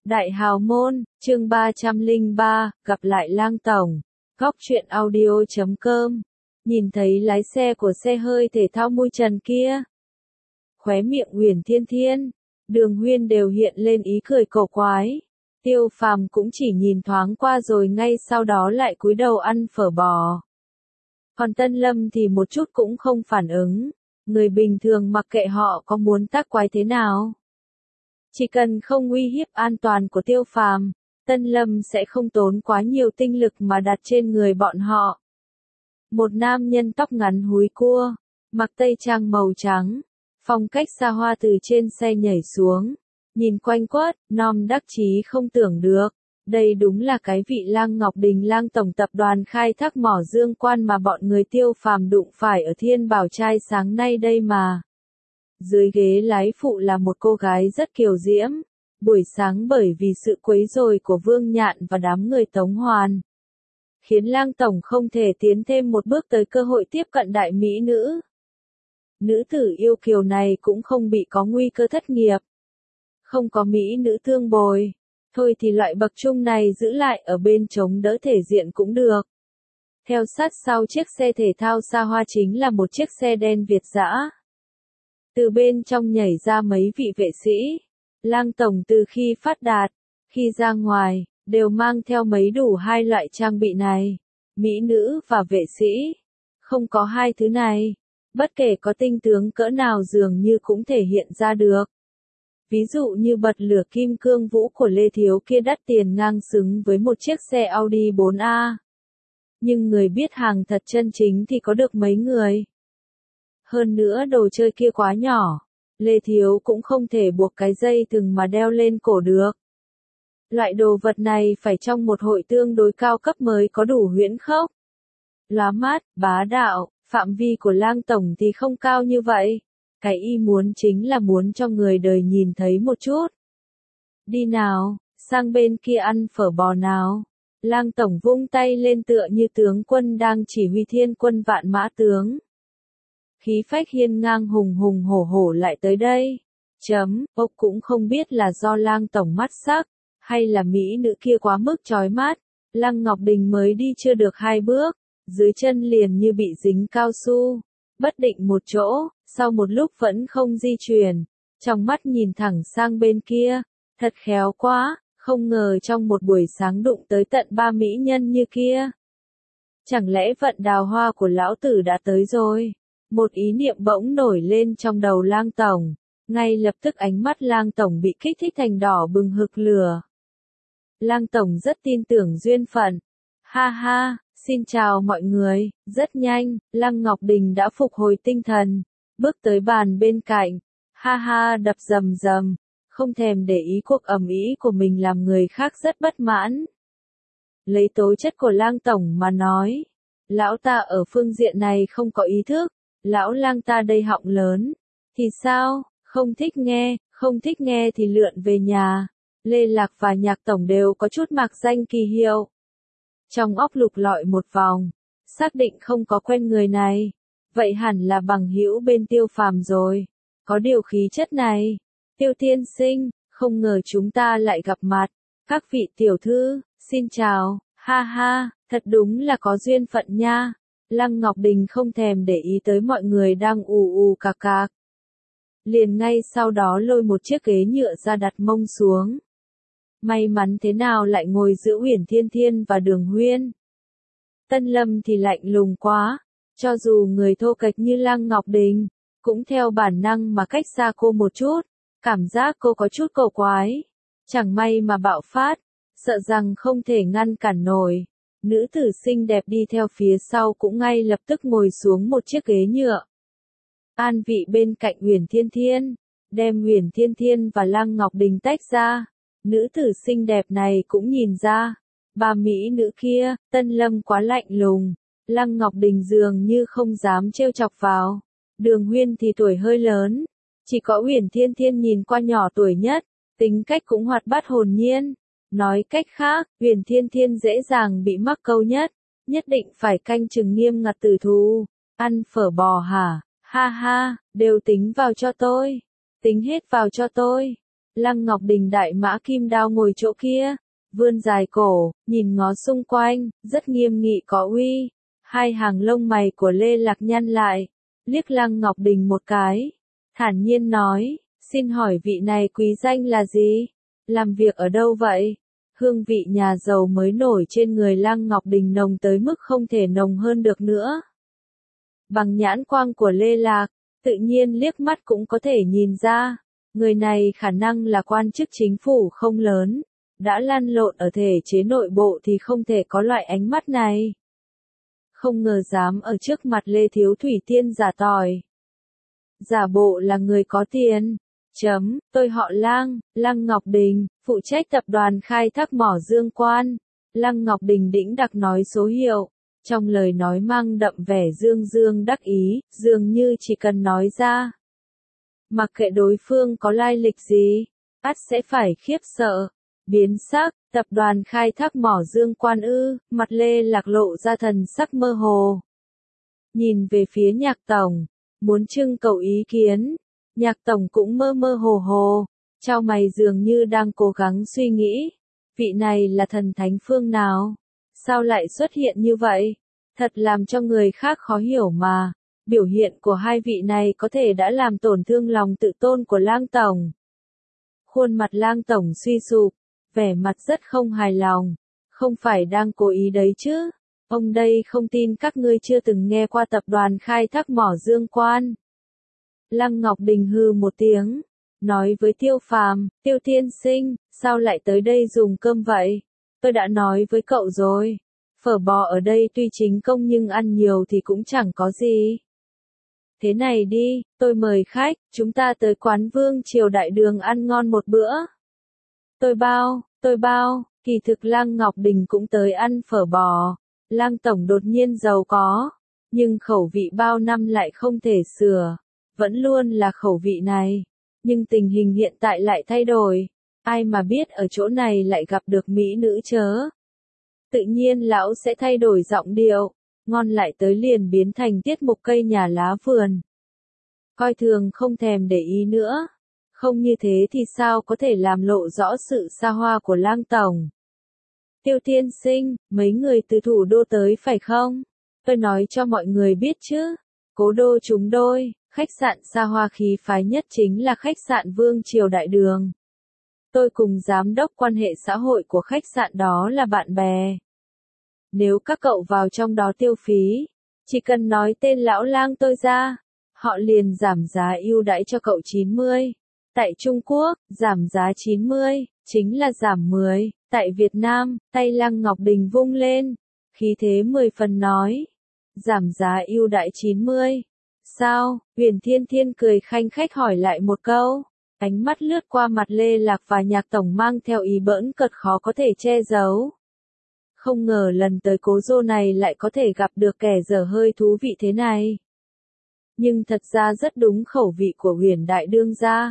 Đại hào môn, chương 303, gặp lại Lang Tổng. Góc truyện audio.com. Nhìn thấy lái xe của xe hơi thể thao mui trần kia. Khóe miệng Uyển Thiên Thiên, Đường Huyên đều hiện lên ý cười cổ quái. Tiêu Phàm cũng chỉ nhìn thoáng qua rồi ngay sau đó lại cúi đầu ăn phở bò. Còn Tân Lâm thì một chút cũng không phản ứng. Người bình thường mặc kệ họ có muốn tác quái thế nào. Chỉ cần không uy hiếp an toàn của Tiêu Phàm, Tân Lâm sẽ không tốn quá nhiều tinh lực mà đặt trên người bọn họ. Một nam nhân tóc ngắn húi cua, mặc tây trang màu trắng, phong cách xa hoa từ trên xe nhảy xuống, nhìn quanh quất, nom đắc chí không tưởng được. Đây đúng là cái vị Lang Ngọc Đình Lang tổng tập đoàn khai thác mỏ Dương Quan mà bọn người Tiêu Phàm đụng phải ở Thiên Bảo Trai sáng nay đây mà. Dưới ghế lái phụ là một cô gái rất kiều diễm. Buổi sáng bởi vì sự quấy rối của Vương Nhạn và đám người Tống Hoàn, khiến Lang tổng không thể tiến thêm một bước tới cơ hội tiếp cận đại mỹ nữ. Nữ tử yêu kiều này cũng không bị có nguy cơ thất nghiệp. Không có mỹ nữ tương bồi. Thôi thì loại bậc trung này giữ lại ở bên chống đỡ thể diện cũng được. Theo sát sau chiếc xe thể thao xa hoa chính là một chiếc xe đen Việt dã. Từ bên trong nhảy ra mấy vị vệ sĩ. Lang tổng từ khi phát đạt, khi ra ngoài, đều mang theo mấy đủ hai loại trang bị này. Mỹ nữ và vệ sĩ. Không có hai thứ này, bất kể có tinh tướng cỡ nào dường như cũng thể hiện ra được. Ví dụ như bật lửa kim cương vũ của Lê Thiếu kia đắt tiền ngang xứng với một chiếc xe Audi 4A. Nhưng người biết hàng thật chân chính thì có được mấy người. Hơn nữa đồ chơi kia quá nhỏ, Lê Thiếu cũng không thể buộc cái dây thừng mà đeo lên cổ được. Loại đồ vật này phải trong một hội tương đối cao cấp mới có đủ huyễn khốc. Lóa mắt, bá đạo, phạm vi của Lang tổng thì không cao như vậy. Cái y muốn chính là muốn cho người đời nhìn thấy một chút. Đi nào, sang bên kia ăn phở bò nào. Lang tổng vung tay lên tựa như tướng quân đang chỉ huy thiên quân vạn mã tướng. Khí phách hiên ngang hùng hùng hổ hổ lại tới đây. Ốc cũng không biết là do Lang tổng mắt sắc, hay là mỹ nữ kia quá mức chói mắt. Lăng Ngọc Đình mới đi chưa được 2 bước, dưới chân liền như bị dính cao su. Bất định một chỗ, sau một lúc vẫn không di chuyển, trong mắt nhìn thẳng sang bên kia, thật khéo quá, không ngờ trong một buổi sáng đụng tới tận 3 mỹ nhân như kia. Chẳng lẽ vận đào hoa của lão tử đã tới rồi? Một ý niệm bỗng nổi lên trong đầu Lang tổng, ngay lập tức ánh mắt Lang tổng bị kích thích thành đỏ bừng hực lửa. Lang tổng rất tin tưởng duyên phận. Ha ha. Xin chào mọi người, rất nhanh, Lăng Ngọc Đình đã phục hồi tinh thần, bước tới bàn bên cạnh, ha ha đập rầm rầm, không thèm để ý cuộc ầm ĩ của mình làm người khác rất bất mãn. Lấy tố chất của Lang tổng mà nói, lão ta ở phương diện này không có ý thức, lão Lang ta đây họng lớn, thì sao, không thích nghe thì lượn về nhà. Lê Lạc và Nhạc tổng đều có chút mạc danh kỳ hiệu. Trong óc lục lọi một vòng, xác định không có quen người này, vậy hẳn là bằng hữu bên Tiêu Phàm rồi. Có điều khí chất này, Tiêu tiên sinh, không ngờ chúng ta lại gặp mặt. Các vị tiểu thư, xin chào, ha ha, thật đúng là có duyên phận nha. Lăng Ngọc Đình không thèm để ý tới mọi người đang ù cạc cạc. Liền ngay sau đó lôi một chiếc ghế nhựa ra đặt mông xuống. May mắn thế nào lại ngồi giữa Uyển Thiên Thiên và Đường Huyên. Tân Lâm thì lạnh lùng quá, cho dù người thô kệch như Lăng Ngọc Đình, cũng theo bản năng mà cách xa cô một chút, cảm giác cô có chút cổ quái. Chẳng may mà bạo phát, sợ rằng không thể ngăn cản nổi. Nữ tử xinh đẹp đi theo phía sau cũng ngay lập tức ngồi xuống một chiếc ghế nhựa. An vị bên cạnh Uyển Thiên Thiên, đem Uyển Thiên Thiên và Lăng Ngọc Đình tách ra. Nữ tử xinh đẹp này cũng nhìn ra, 3 mỹ nữ kia, Tân Lâm quá lạnh lùng, Lăng Ngọc Đình dường như không dám trêu chọc vào. Đường Huyên thì tuổi hơi lớn, chỉ có Uyển Thiên Thiên nhìn qua nhỏ tuổi nhất, tính cách cũng hoạt bát hồn nhiên. Nói cách khác, Uyển Thiên Thiên dễ dàng bị mắc câu nhất định phải canh chừng nghiêm ngặt tử thù. Ăn phở bò hả? Ha ha, đều tính vào cho tôi. Tính hết vào cho tôi. Lăng Ngọc Đình đại mã kim đao ngồi chỗ kia, vươn dài cổ, nhìn ngó xung quanh, rất nghiêm nghị có uy. Hai hàng lông mày của Lê Lạc nhăn lại, liếc Lăng Ngọc Đình một cái, thản nhiên nói, xin hỏi vị này quý danh là gì? Làm việc ở đâu vậy? Hương vị nhà giàu mới nổi trên người Lăng Ngọc Đình nồng tới mức không thể nồng hơn được nữa. Bằng nhãn quang của Lê Lạc, tự nhiên liếc mắt cũng có thể nhìn ra, người này khả năng là quan chức chính phủ không lớn, đã lăn lộn ở thể chế nội bộ thì không thể có loại ánh mắt này. Không ngờ dám ở trước mặt Lê Thiếu Thủy Tiên giả tỏi. Giả bộ là người có tiền. Tôi họ Lăng, Lăng Ngọc Đình, phụ trách tập đoàn khai thác mỏ Dương Quan. Lăng Ngọc Đình đĩnh đặc nói số hiệu, trong lời nói mang đậm vẻ dương đắc ý, dường như chỉ cần nói ra. Mặc kệ đối phương có lai lịch gì, ắt sẽ phải khiếp sợ, biến sắc. Tập đoàn khai thác mỏ Dương Quan ư? Mặt Lê Lạc lộ ra thần sắc mơ hồ. Nhìn về phía Nhạc tổng, muốn trưng cầu ý kiến. Nhạc tổng cũng mơ mơ hồ hồ, chau mày dường như đang cố gắng suy nghĩ, vị này là thần thánh phương nào? Sao lại xuất hiện như vậy? Thật làm cho người khác khó hiểu mà. Biểu hiện của hai vị này có thể đã làm tổn thương lòng tự tôn của Lang tổng. Khuôn mặt Lang tổng suy sụp, vẻ mặt rất không hài lòng. Không phải đang cố ý đấy chứ? Ông đây không tin các ngươi chưa từng nghe qua tập đoàn khai thác mỏ Dương Quan. Lăng Ngọc Đình hừ một tiếng, nói với Tiêu Phàm, Tiêu tiên sinh, sao lại tới đây dùng cơm vậy? Tôi đã nói với cậu rồi, phở bò ở đây tuy chính công nhưng ăn nhiều thì cũng chẳng có gì. Thế này đi, tôi mời khách, chúng ta tới quán Vương Triều Đại Đường ăn ngon một bữa. Tôi bao, kỳ thực Lăng Ngọc Đình cũng tới ăn phở bò. Lăng tổng đột nhiên giàu có, nhưng khẩu vị bao năm lại không thể sửa. Vẫn luôn là khẩu vị này, nhưng tình hình hiện tại lại thay đổi, ai mà biết ở chỗ này lại gặp được mỹ nữ chớ. Tự nhiên lão sẽ thay đổi giọng điệu, ngon lại tới liền biến thành tiết mục cây nhà lá vườn. Coi thường không thèm để ý nữa, không như thế thì sao có thể làm lộ rõ sự xa hoa của Lang tổng. Tiêu tiên sinh, mấy người từ thủ đô tới phải không? Tôi nói cho mọi người biết chứ, cố đô chúng đôi. Khách sạn xa hoa khí phái nhất chính là khách sạn Vương Triều Đại Đường. Tôi cùng giám đốc quan hệ xã hội của khách sạn đó là bạn bè. Nếu các cậu vào trong đó tiêu phí, chỉ cần nói tên lão Lang tôi ra, họ liền giảm giá ưu đãi cho cậu 90. Tại Trung Quốc, giảm giá 90, chính là giảm 10. Tại Việt Nam, tay Lăng Ngọc Đình vung lên, khí thế 10 phần nói. Giảm giá ưu đãi 90. Sao? Huyền Thiên Thiên cười khanh khách hỏi lại một câu. Ánh mắt lướt qua mặt Lê Lạc và Nhạc tổng mang theo ý bỡn cợt khó có thể che giấu. Không ngờ lần tới Cố Dô này lại có thể gặp được kẻ dở hơi thú vị thế này. Nhưng thật ra rất đúng khẩu vị của Huyền đại đương gia.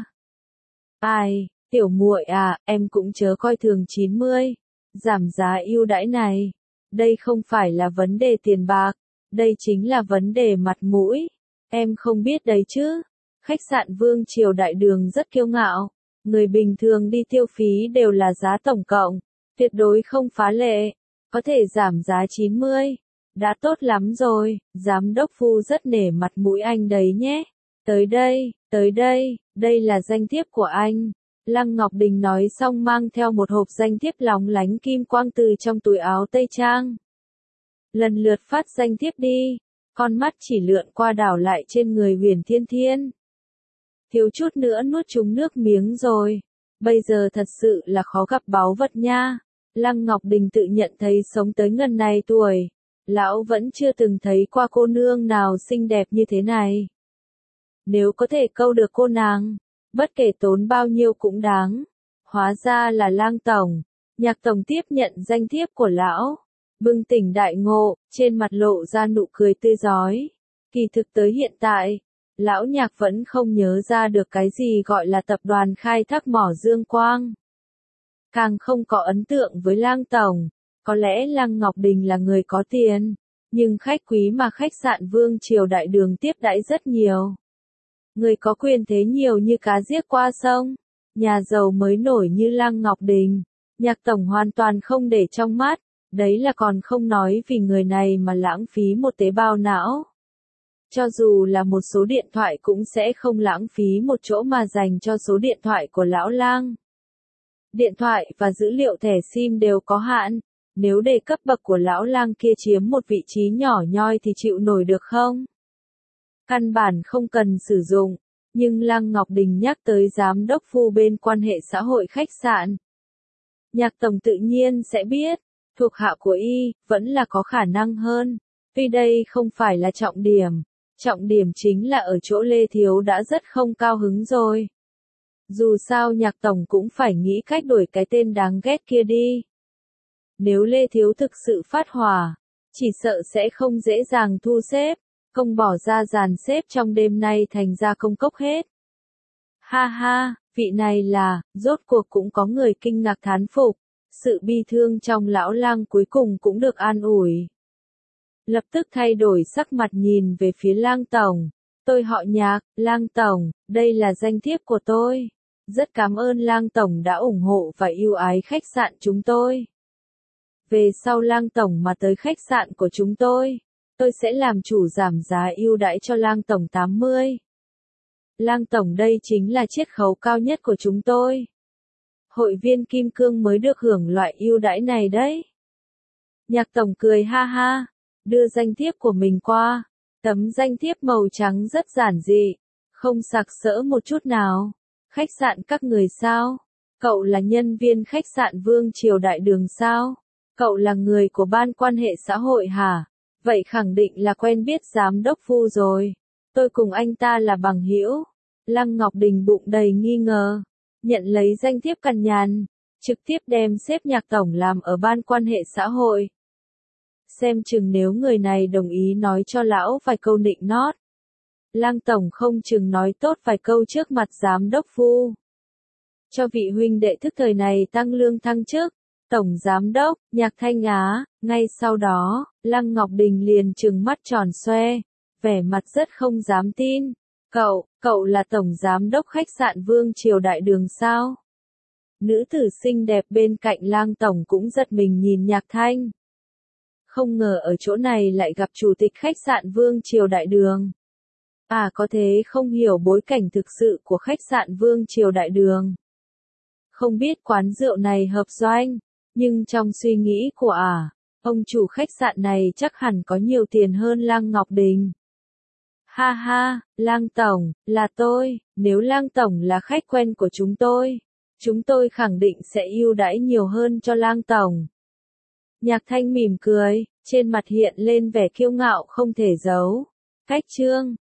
Ai, tiểu muội à, em cũng chớ coi thường 90. Giảm giá ưu đãi này. Đây không phải là vấn đề tiền bạc, đây chính là vấn đề mặt mũi. Em không biết đấy chứ. Khách sạn Vương Triều Đại Đường rất kiêu ngạo. Người bình thường đi tiêu phí đều là giá tổng cộng. Tuyệt đối không phá lệ. Có thể giảm giá 90. Đã tốt lắm rồi. Giám đốc Phu rất nể mặt mũi anh đấy nhé. Tới đây, đây là danh thiếp của anh. Lăng Ngọc Đình nói xong mang theo một hộp danh thiếp lóng lánh kim quang từ trong túi áo tây trang. Lần lượt phát danh thiếp đi. Con mắt chỉ lượn qua đảo lại trên người Huyền Thiên Thiên. Thiếu chút nữa nuốt trúng nước miếng rồi. Bây giờ thật sự là khó gặp báu vật nha. Lăng Ngọc Đình tự nhận thấy sống tới ngần này tuổi. Lão vẫn chưa từng thấy qua cô nương nào xinh đẹp như thế này. Nếu có thể câu được cô nàng, bất kể tốn bao nhiêu cũng đáng. Hóa ra là Lang tổng. Nhạc tổng tiếp nhận danh thiếp của lão. Bừng tỉnh đại ngộ, trên mặt lộ ra nụ cười tươi rói. Kỳ thực tới hiện tại, lão Nhạc vẫn không nhớ ra được cái gì gọi là tập đoàn khai thác mỏ Dương Quang. Càng không có ấn tượng với Lang tổng. Có lẽ Lăng Ngọc Đình là người có tiền, nhưng khách quý mà khách sạn Vương Triều Đại Đường tiếp đãi rất nhiều. Người có quyền thế nhiều như cá giết qua sông. Nhà giàu mới nổi như Lăng Ngọc Đình, Nhạc tổng hoàn toàn không để trong mắt, đấy là còn không nói vì người này mà lãng phí một tế bào não. Cho dù là một số điện thoại cũng sẽ không lãng phí một chỗ mà dành cho số điện thoại của lão Lang. Điện thoại và dữ liệu thẻ SIM đều có hạn, nếu để cấp bậc của lão Lang kia chiếm một vị trí nhỏ nhoi thì chịu nổi được không? Căn bản không cần sử dụng, nhưng Lăng Ngọc Đình nhắc tới giám đốc Phu bên quan hệ xã hội khách sạn. Nhạc tổng tự nhiên sẽ biết, thuộc hạ của y, vẫn là có khả năng hơn, tuy đây không phải là trọng điểm chính là ở chỗ Lê Thiếu đã rất không cao hứng rồi. Dù sao Nhạc tổng cũng phải nghĩ cách đổi cái tên đáng ghét kia đi. Nếu Lê Thiếu thực sự phát hỏa, chỉ sợ sẽ không dễ dàng thu xếp, công bỏ ra dàn xếp trong đêm nay thành ra công cốc hết. Ha ha, vị này là, rốt cuộc cũng có người kinh ngạc thán phục, sự bi thương trong lão Lang cuối cùng cũng được an ủi. Lập tức thay đổi sắc mặt nhìn về phía Lang tổng, tôi họ Nhạc, Lang tổng, đây là danh thiếp của tôi. Rất cảm ơn Lang tổng đã ủng hộ và yêu ái khách sạn chúng tôi. Về sau Lang tổng mà tới khách sạn của chúng tôi sẽ làm chủ giảm giá ưu đãi cho Lang tổng 80. Lang tổng đây chính là chiết khấu cao nhất của chúng tôi. Hội viên Kim Cương mới được hưởng loại ưu đãi này đấy. Nhạc tổng cười ha ha, đưa danh thiếp của mình qua. Tấm danh thiếp màu trắng rất giản dị, không sặc sỡ một chút nào. Khách sạn các người sao? Cậu là nhân viên khách sạn Vương Triều Đại Đường sao? Cậu là người của ban quan hệ xã hội hả? Vậy khẳng định là quen biết giám đốc Phu rồi. Tôi cùng anh ta là bằng hữu. Lăng Ngọc Đình bụng đầy nghi ngờ, nhận lấy danh thiếp cằn nhằn, trực tiếp đem xếp Nhạc tổng làm ở ban quan hệ xã hội. Xem chừng nếu người này đồng ý nói cho lão vài câu nịnh nót, Lang tổng không chừng nói tốt vài câu trước mặt giám đốc Phu. Cho vị huynh đệ thức thời này tăng lương thăng chức, tổng giám đốc, Nhạc Thanh Á. Ngay sau đó, Lăng Ngọc Đình liền trừng mắt tròn xoe, vẻ mặt rất không dám tin. Cậu là tổng giám đốc khách sạn Vương Triều Đại Đường sao? Nữ tử xinh đẹp bên cạnh Lang tổng cũng giật mình nhìn Nhạc Thanh. Không ngờ ở chỗ này lại gặp chủ tịch khách sạn Vương Triều Đại Đường. À, có thế không hiểu bối cảnh thực sự của khách sạn Vương Triều Đại Đường. Không biết quán rượu này hợp doanh, nhưng trong suy nghĩ của ông chủ khách sạn này chắc hẳn có nhiều tiền hơn Lăng Ngọc Đình. Ha ha, Lang tổng, là tôi, nếu Lang tổng là khách quen của chúng tôi khẳng định sẽ ưu đãi nhiều hơn cho Lang tổng. Nhạc Thanh mỉm cười, trên mặt hiện lên vẻ kiêu ngạo không thể giấu. Cách chương